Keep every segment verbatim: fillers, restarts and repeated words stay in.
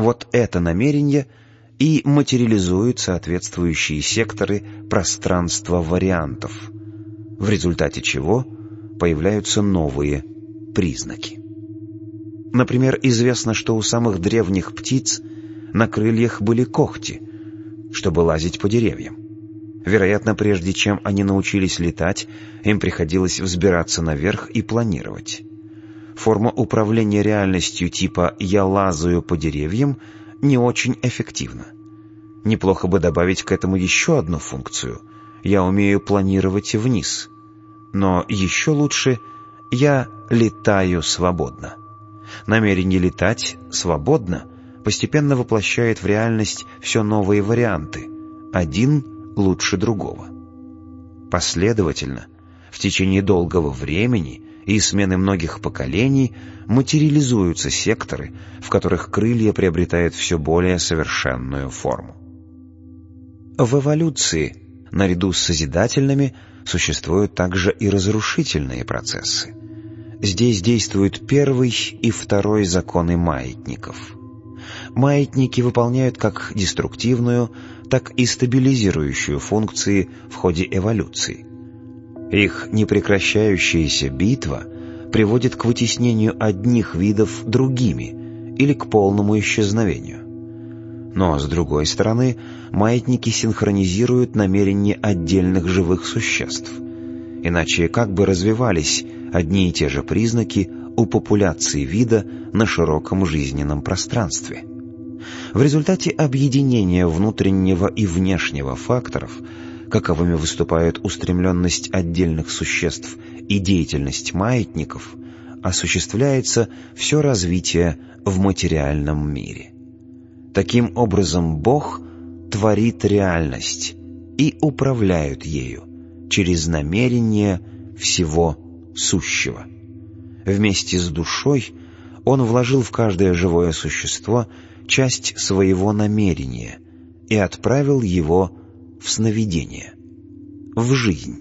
Вот это намерение и материализует соответствующие секторы пространства вариантов, в результате чего появляются новые признаки. Например, известно, что у самых древних птиц на крыльях были когти, чтобы лазить по деревьям. Вероятно, прежде чем они научились летать, им приходилось взбираться наверх и планировать. Форма управления реальностью типа «я лазаю по деревьям» не очень эффективна. Неплохо бы добавить к этому еще одну функцию «я умею планировать вниз». Но еще лучше «я летаю свободно». Намерение летать свободно постепенно воплощает в реальность все новые варианты, один лучше другого. Последовательно, в течение долгого времени и смены многих поколений материализуются секторы, в которых крылья приобретают все более совершенную форму. В эволюции, наряду с созидательными, существуют также и разрушительные процессы. Здесь действуют первый и второй законы маятников. Маятники выполняют как деструктивную, так и стабилизирующую функции в ходе эволюции. Их непрекращающаяся битва приводит к вытеснению одних видов другими или к полному исчезновению. Но, с другой стороны, маятники синхронизируют намерения отдельных живых существ. Иначе как бы развивались одни и те же признаки у популяции вида на широком жизненном пространстве? В результате объединения внутреннего и внешнего факторов, каковыми выступают устремленность отдельных существ и деятельность маятников, осуществляется все развитие в материальном мире. Таким образом, Бог творит реальность и управляет ею через намерение всего сущего. Вместе с душой Он вложил в каждое живое существо часть своего намерения и отправил его в сновидение, в жизнь.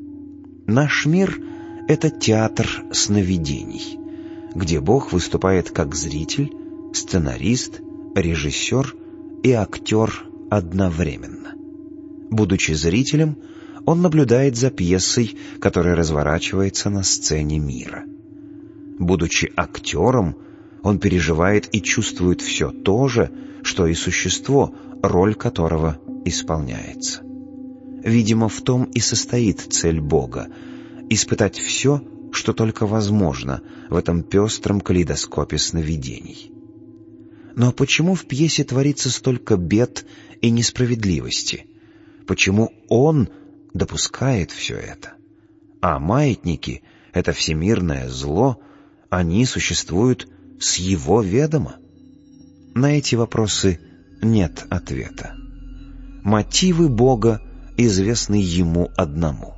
Наш мир — это театр сновидений, где Бог выступает как зритель, сценарист, режиссер и актер одновременно. Будучи зрителем, он наблюдает за пьесой, которая разворачивается на сцене мира. Будучи актером, он переживает и чувствует все то же, что и существо, роль которого исполняется. Видимо, в том и состоит цель Бога — испытать все, что только возможно в этом пестром калейдоскопе сновидений. Но почему в пьесе творится столько бед и несправедливости? Почему Он допускает все это? А маятники — это всемирное зло, они существуют с Его ведома? На эти вопросы нет ответа. Мотивы Бога известны Ему одному.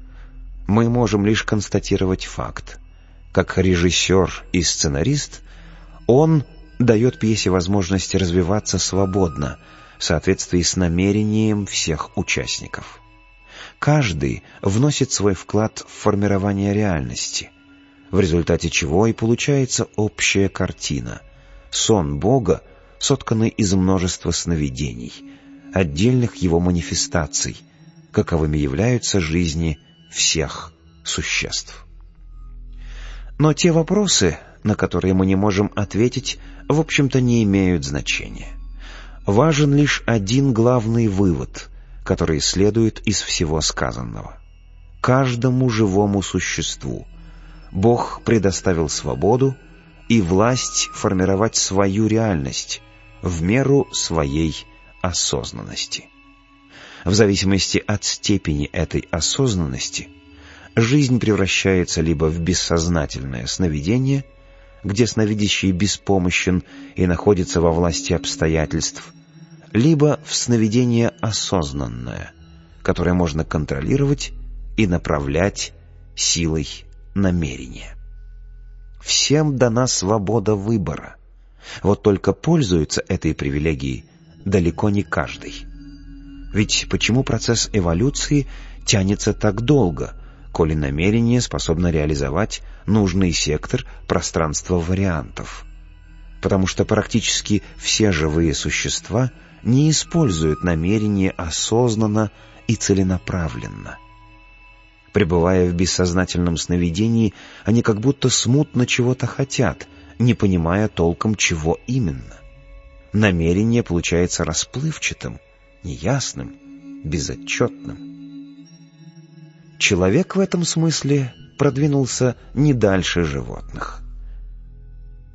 Мы можем лишь констатировать факт. Как режиссер и сценарист, Он дает пьесе возможность развиваться свободно, в соответствии с намерением всех участников. Каждый вносит свой вклад в формирование реальности, в результате чего и получается общая картина — сон Бога, сотканный из множества сновидений, отдельных Его манифестаций, каковыми являются жизни всех существ. Но те вопросы, на которые мы не можем ответить, в общем-то не имеют значения. Важен лишь один главный вывод, который следует из всего сказанного. Каждому живому существу Бог предоставил свободу и власть формировать свою реальность в меру своей осознанности. В зависимости от степени этой осознанности, жизнь превращается либо в бессознательное сновидение, где сновидящий беспомощен и находится во власти обстоятельств, либо в сновидение осознанное, которое можно контролировать и направлять силой намерения. Всем дана свобода выбора. Вот только пользуется этой привилегией далеко не каждый. Ведь почему процесс эволюции тянется так долго, коли намерение способно реализовать нужный сектор пространства вариантов? потому что практически все живые существа не используют намерение осознанно и целенаправленно. Пребывая в бессознательном сновидении, они как будто смутно чего-то хотят, не понимая толком, чего именно. Намерение получается расплывчатым, неясным, безотчетным. Человек в этом смысле продвинулся не дальше животных.